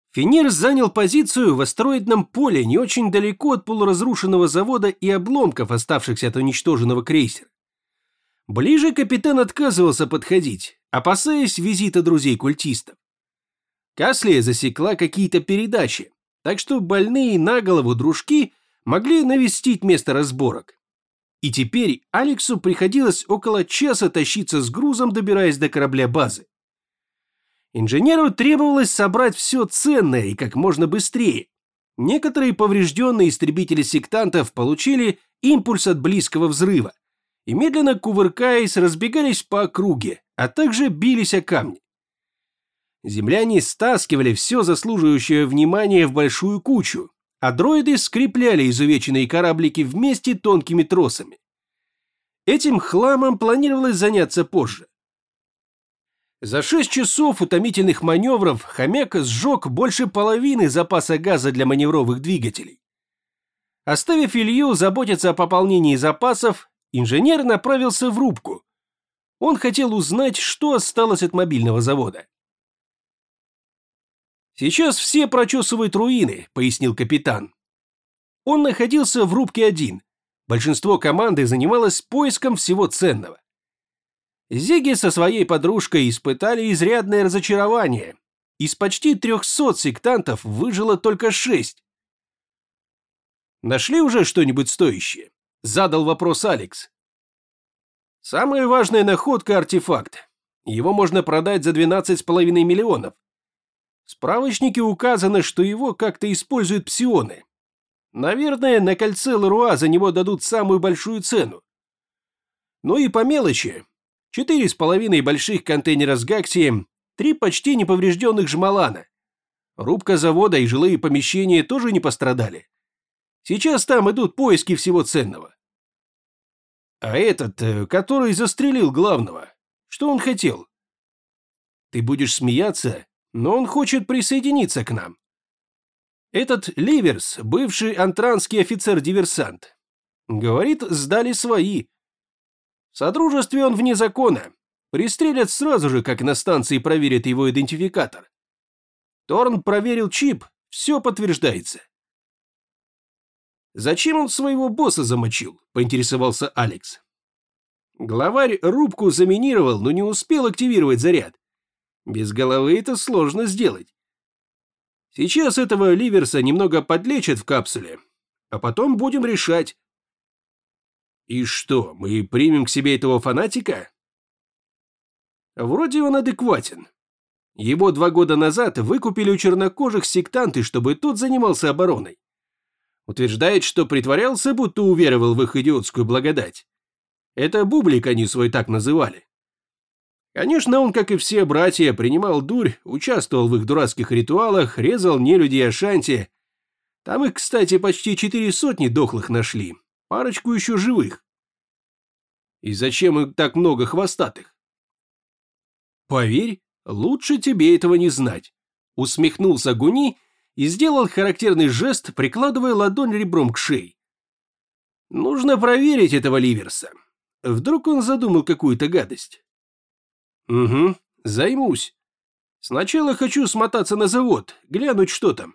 Фенир занял позицию в астероидном поле не очень далеко от полуразрушенного завода и обломков, оставшихся от уничтоженного крейсера. Ближе капитан отказывался подходить, опасаясь визита друзей-культистов. Каслия засекла какие-то передачи, так что больные на голову дружки могли навестить место разборок. И теперь Алексу приходилось около часа тащиться с грузом, добираясь до корабля базы. Инженеру требовалось собрать все ценное и как можно быстрее. Некоторые поврежденные истребители сектантов получили импульс от близкого взрыва и, медленно кувыркаясь, разбегались по округе, а также бились о камни. Земляне стаскивали все заслуживающее внимания в большую кучу, а дроиды скрепляли изувеченные кораблики вместе тонкими тросами. Этим хламом планировалось заняться позже. За 6 часов утомительных маневров хомяк сжег больше половины запаса газа для маневровых двигателей. Оставив Илью заботиться о пополнении запасов, инженер направился в рубку. Он хотел узнать, что осталось от мобильного завода. «Сейчас все прочесывают руины», — пояснил капитан. Он находился в рубке один. Большинство команды занималось поиском всего ценного. Зиги со своей подружкой испытали изрядное разочарование. Из почти 300 сектантов выжило только 6. «Нашли уже что-нибудь стоящее?» – задал вопрос Алекс. «Самая важная находка – артефакт. Его можно продать за 12,5 миллионов. В справочнике указано, что его как-то используют псионы. Наверное, на кольце Леруа за него дадут самую большую цену. Ну и по мелочи. 4,5 больших контейнера с гаксием, 3 почти неповрежденных жмалана. Рубка завода и жилые помещения тоже не пострадали. Сейчас там идут поиски всего ценного. А этот, который застрелил главного, что он хотел? Ты будешь смеяться, но он хочет присоединиться к нам. Этот Ливерс, бывший антранский офицер-диверсант. Говорит, сдали свои. В содружестве он вне закона. Пристрелят сразу же, как на станции проверят его идентификатор. Торн проверил чип, все подтверждается. «Зачем он своего босса замочил?» – поинтересовался Алекс. Главарь рубку заминировал, но не успел активировать заряд. Без головы это сложно сделать. Сейчас этого Ливерса немного подлечат в капсуле, а потом будем решать. И что, мы примем к себе этого фанатика? Вроде он адекватен. Его 2 года назад выкупили у чернокожих сектанты, чтобы тот занимался обороной. Утверждает, что притворялся, будто уверовал в их идиотскую благодать. Это бублик они свой так называли. Конечно, он, как и все братья, принимал дурь, участвовал в их дурацких ритуалах, резал нелюдей Ашанти. Там их, кстати, почти 400 дохлых нашли, парочку еще живых. И зачем им так много хвостатых? Поверь, лучше тебе этого не знать. Усмехнулся Гуни и сделал характерный жест, прикладывая ладонь ребром к шее. Нужно проверить этого Ливерса. Вдруг он задумал какую-то гадость. Угу, займусь. Сначала хочу смотаться на завод, глянуть, что там.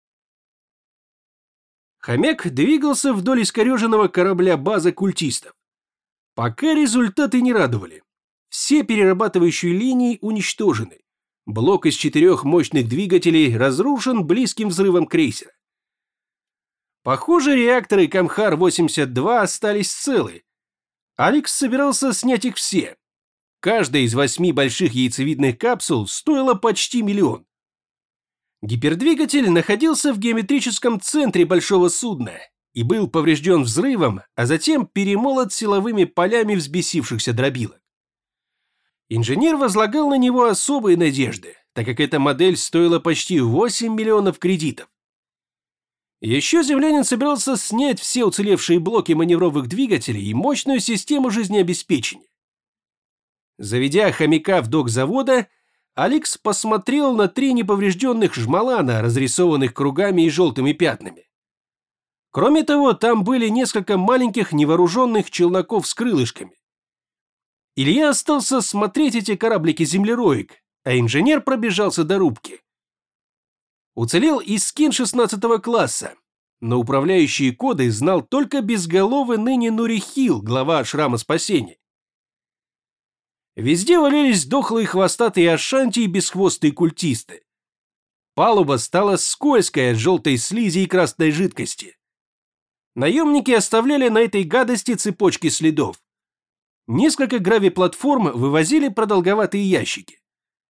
Хомяк двигался вдоль искореженного корабля базы культистов. Пока результаты не радовали. Все перерабатывающие линии уничтожены. Блок из 4 мощных двигателей разрушен близким взрывом крейсера. Похоже, реакторы Камхар-82 остались целы. Алекс собирался снять их все. Каждая из 8 больших яйцевидных капсул стоила почти 1 миллион. Гипердвигатель находился в геометрическом центре большого судна и был поврежден взрывом, а затем перемолот силовыми полями взбесившихся дробилок. Инженер возлагал на него особые надежды, так как эта модель стоила почти 8 миллионов кредитов. Еще землянин собирался снять все уцелевшие блоки маневровых двигателей и мощную систему жизнеобеспечения. Заведя хомяка в док завода, Алекс посмотрел на 3 неповрежденных жмалана, разрисованных кругами и желтыми пятнами. Кроме того, там были несколько маленьких невооруженных челноков с крылышками. Илья остался смотреть эти кораблики-землероек, а инженер пробежался до рубки. Уцелел и скин 16 класса, но управляющие коды знал только безголовый ныне Нурихил, глава Шрама Спасения. Везде валялись дохлые хвостатые ашанти и бесхвостые культисты. Палуба стала скользкой от желтой слизи и красной жидкости. Наемники оставляли на этой гадости цепочки следов. Несколько гравиплатформ вывозили продолговатые ящики.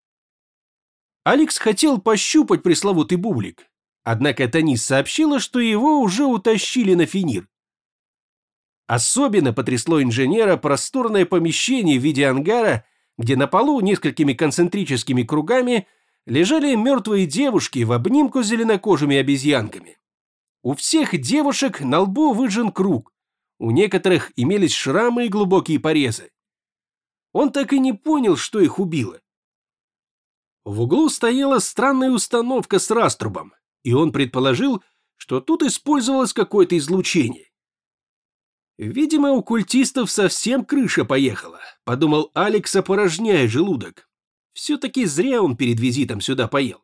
Алекс хотел пощупать пресловутый бублик, однако Танис сообщила, что его уже утащили на Финир. Особенно потрясло инженера просторное помещение в виде ангара, где на полу несколькими концентрическими кругами лежали мертвые девушки в обнимку с зеленокожими обезьянками. У всех девушек на лбу выжжен круг, у некоторых имелись шрамы и глубокие порезы. Он так и не понял, что их убило. В углу стояла странная установка с раструбом, и он предположил, что тут использовалось какое-то излучение. «Видимо, у культистов совсем крыша поехала», — подумал Алекс, опорожняя желудок. Все-таки зря он перед визитом сюда поел.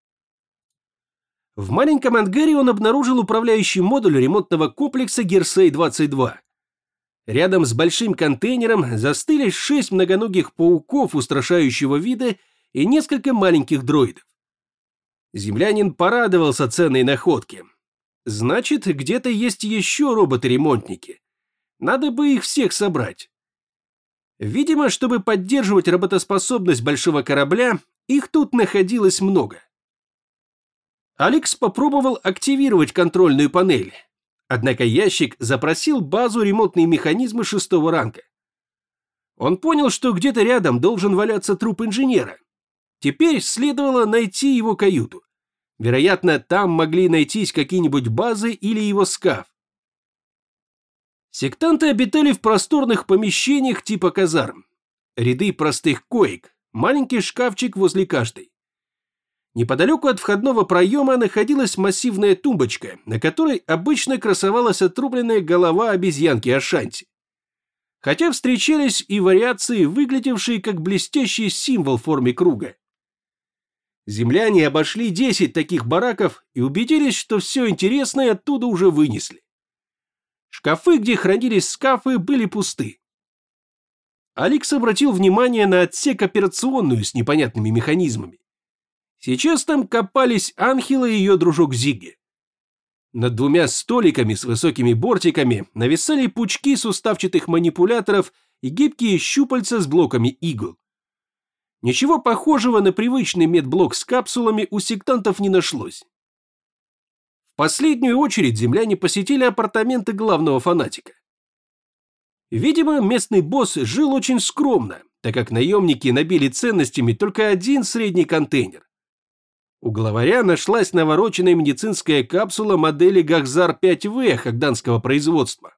В маленьком ангаре он обнаружил управляющий модуль ремонтного комплекса Герсей-22. Рядом с большим контейнером застыли 6 многоногих пауков устрашающего вида и несколько маленьких дроидов. Землянин порадовался ценной находке. Значит, где-то есть еще роботы-ремонтники. Надо бы их всех собрать. Видимо, чтобы поддерживать работоспособность большого корабля, их тут находилось много. Алекс попробовал активировать контрольную панель, однако ящик запросил базу ремонтные механизмы 6-го ранга. Он понял, что где-то рядом должен валяться труп инженера. Теперь следовало найти его каюту. Вероятно, там могли найтись какие-нибудь базы или его скаф. Сектанты обитали в просторных помещениях типа казарм. Ряды простых коек, маленький шкафчик возле каждой. Неподалеку от входного проема находилась массивная тумбочка, на которой обычно красовалась отрубленная голова обезьянки Ашанти. Хотя встречались и вариации, выглядевшие как блестящий символ в форме круга. Земляне обошли 10 таких бараков и убедились, что все интересное оттуда уже вынесли. Шкафы, где хранились скафы, были пусты. Алекс обратил внимание на отсек операционную с непонятными механизмами. Сейчас там копались Анхела и ее дружок Зигги. Над 2 столиками с высокими бортиками нависали пучки суставчатых манипуляторов и гибкие щупальца с блоками игл. Ничего похожего на привычный медблок с капсулами у сектантов не нашлось. В последнюю очередь земляне посетили апартаменты главного фанатика. Видимо, местный босс жил очень скромно, так как наемники набили ценностями только один средний контейнер. У главаря нашлась навороченная медицинская капсула модели Гахзар-5В хагданского производства.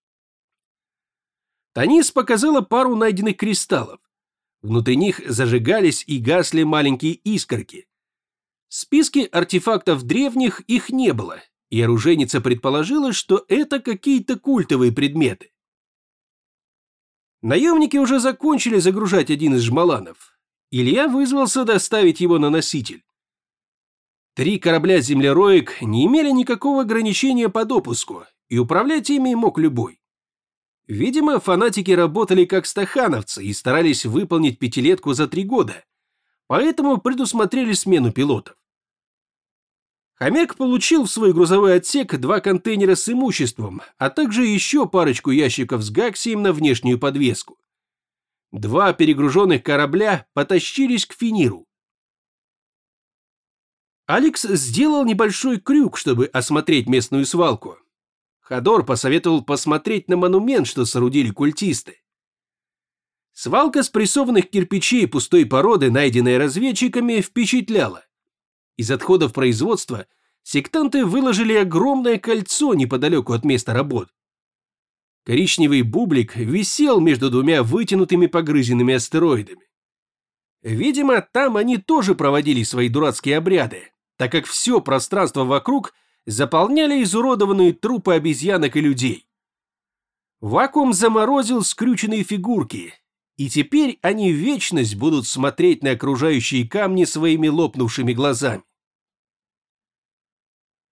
Танис показала пару найденных кристаллов. Внутри них зажигались и гасли маленькие искорки. В списке артефактов древних их не было, и оружейница предположила, что это какие-то культовые предметы. Наемники уже закончили загружать один из жмаланов. Илья вызвался доставить его на носитель. 3 корабля-землероек не имели никакого ограничения по допуску, и управлять ими мог любой. Видимо, фанатики работали как стахановцы и старались выполнить 5-летку за 3 года, поэтому предусмотрели смену пилотов. Хомяк получил в свой грузовой отсек 2 контейнера с имуществом, а также еще парочку ящиков с гаксием на внешнюю подвеску. 2 перегруженных корабля потащились к Финиру. Алекс сделал небольшой крюк, чтобы осмотреть местную свалку. Ходор посоветовал посмотреть на монумент, что соорудили культисты. Свалка спрессованных кирпичей пустой породы, найденная разведчиками, впечатляла. Из отходов производства сектанты выложили огромное кольцо неподалеку от места работ. Коричневый бублик висел между 2 вытянутыми погрызенными астероидами. Видимо, там они тоже проводили свои дурацкие обряды, так как все пространство вокруг заполняли изуродованные трупы обезьянок и людей. Вакуум заморозил скрюченные фигурки, и теперь они в вечность будут смотреть на окружающие камни своими лопнувшими глазами.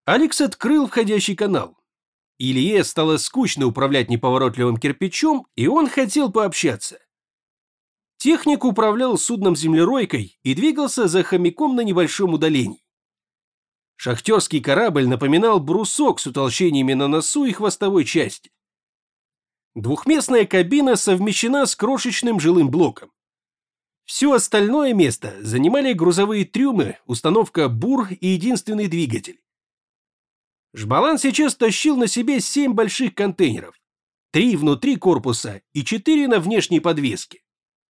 Алекс открыл входящий канал. Илье стало скучно управлять неповоротливым кирпичом, и он хотел пообщаться. Техник управлял судном-землеройкой и двигался за хомяком на небольшом удалении. Шахтерский корабль напоминал брусок с утолщениями на носу и хвостовой части. Двухместная кабина совмещена с крошечным жилым блоком. Все остальное место занимали грузовые трюмы, установка бур и единственный двигатель. Жбалан сейчас тащил на себе 7 больших контейнеров, 3 внутри корпуса и 4 на внешней подвеске.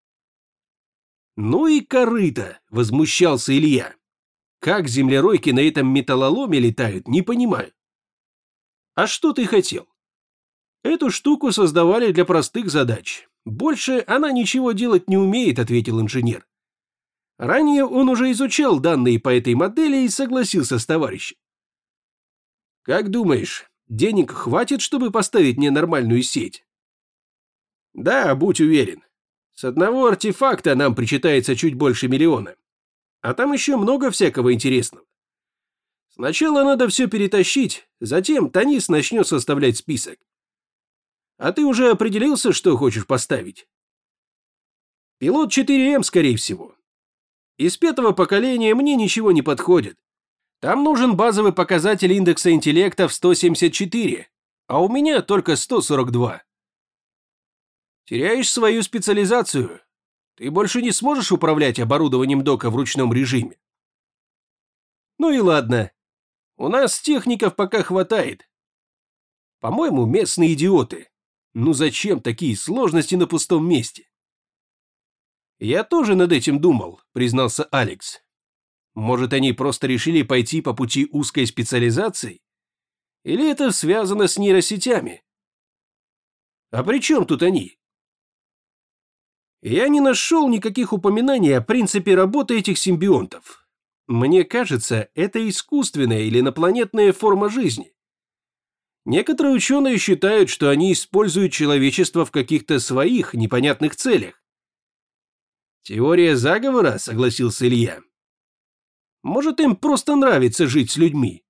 «Ну и корыто!» – возмущался Илья. «Как землеройки на этом металлоломе летают, не понимаю». «А что ты хотел?» «Эту штуку создавали для простых задач. Больше она ничего делать не умеет», – ответил инженер. Ранее он уже изучал данные по этой модели и согласился с товарищем. «Как думаешь, денег хватит, чтобы поставить мне нормальную сеть?» «Да, будь уверен. С одного артефакта нам причитается чуть больше 1 миллиона. А там еще много всякого интересного. Сначала надо все перетащить, затем Танис начнет составлять список. А ты уже определился, что хочешь поставить?» «Пилот 4М, скорее всего. Из 5-го поколения мне ничего не подходит. Там нужен базовый показатель индекса интеллекта в 174, а у меня только 142. Теряешь свою специализацию. Ты больше не сможешь управлять оборудованием дока в ручном режиме. Ну и ладно. У нас техников пока хватает. По-моему, местные идиоты. Ну зачем такие сложности на пустом месте? Я тоже над этим думал, признался Алекс. Может, они просто решили пойти по пути узкой специализации? Или это связано с нейросетями? А при чем тут они? Я не нашел никаких упоминаний о принципе работы этих симбионтов. Мне кажется, это искусственная или инопланетная форма жизни. Некоторые ученые считают, что они используют человечество в каких-то своих непонятных целях. «Теория заговора», — согласился Илья. «Может, им просто нравится жить с людьми?»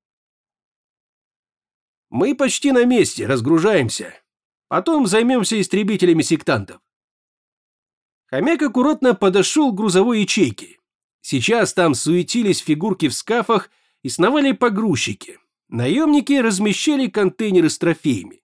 «Мы почти на месте, разгружаемся. Потом займемся истребителями сектантов». Хомяк аккуратно подошел к грузовой ячейке. Сейчас там суетились фигурки в скафах и сновали погрузчики. Наемники размещали контейнеры с трофеями.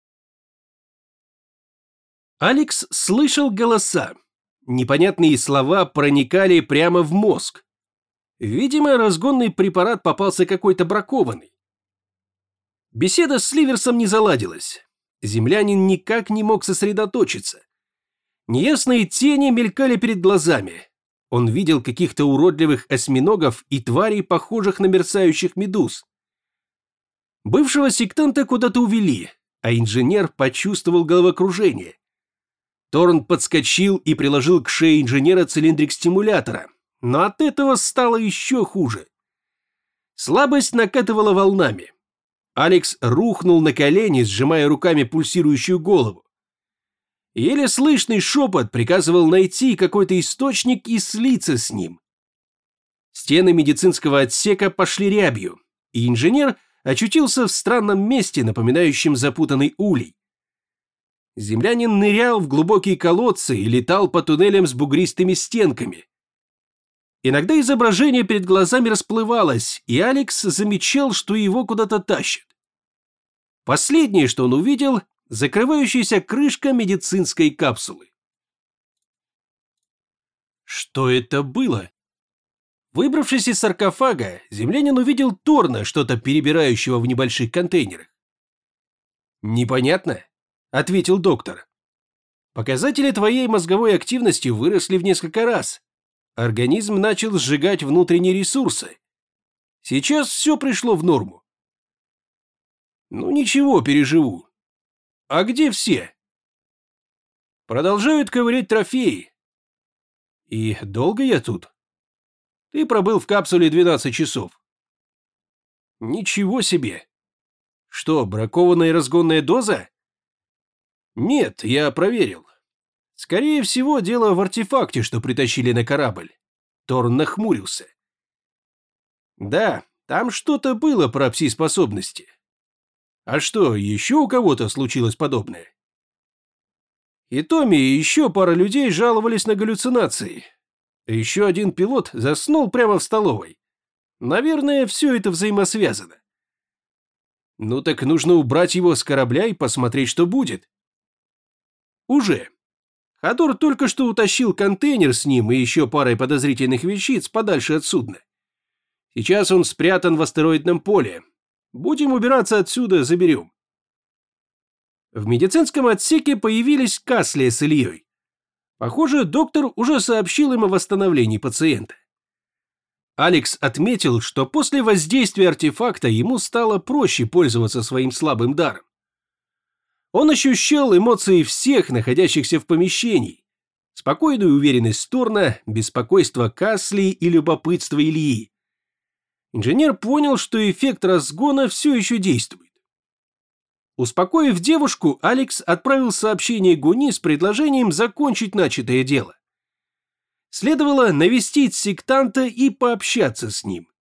Алекс слышал голоса. Непонятные слова проникали прямо в мозг. Видимо, разгонный препарат попался какой-то бракованный. Беседа с Ливерсом не заладилась. Землянин никак не мог сосредоточиться. Неясные тени мелькали перед глазами. Он видел каких-то уродливых осьминогов и тварей, похожих на мерцающих медуз. Бывшего сектанта куда-то увели, а инженер почувствовал головокружение. Торн подскочил и приложил к шее инженера цилиндрик стимулятора, но от этого стало еще хуже. Слабость накатывала волнами. Алекс рухнул на колени, сжимая руками пульсирующую голову. Еле слышный шепот приказывал найти какой-то источник и слиться с ним. Стены медицинского отсека пошли рябью, и инженер очутился в странном месте, напоминающем запутанный улей. Землянин нырял в глубокие колодцы и летал по туннелям с бугристыми стенками. Иногда изображение перед глазами расплывалось, и Алекс замечал, что его куда-то тащат. Последнее, что он увидел, закрывающаяся крышка медицинской капсулы. Что это было? Выбравшись из саркофага, землянин увидел Торна, что-то перебирающего в небольших контейнерах. «Непонятно», — ответил доктор. «Показатели твоей мозговой активности выросли в несколько раз. Организм начал сжигать внутренние ресурсы. Сейчас все пришло в норму». «Ну ничего, переживу. А где все?» «Продолжают ковырять трофеи». «И долго я тут?» «Ты пробыл в капсуле 12 часов». «Ничего себе! Что, бракованная разгонная доза?» «Нет, я проверил. Скорее всего, дело в артефакте, что притащили на корабль». Торн нахмурился. «Да, Там что-то было про пси-способности. А что, еще у кого-то случилось подобное? И Томми и еще пара людей жаловались на галлюцинации. Еще один пилот заснул прямо в столовой. Наверное, все это взаимосвязано. Ну так нужно убрать его с корабля и посмотреть, что будет. Уже. Ходор только что утащил контейнер с ним и еще парой подозрительных вещиц подальше от судна. Сейчас он спрятан в астероидном поле. Будем убираться отсюда, заберем. В медицинском отсеке появились Касли с Ильей. Похоже, доктор уже сообщил им о восстановлении пациента. Алекс отметил, что после воздействия артефакта ему стало проще пользоваться своим слабым даром. Он ощущал эмоции всех, находящихся в помещении. Спокойную уверенность Торна, беспокойство Касли и любопытство Ильи. Инженер понял, что эффект разгона все еще действует. Успокоив девушку, Алекс отправил сообщение Гуни с предложением закончить начатое дело. Следовало навестить сектанта и пообщаться с ним.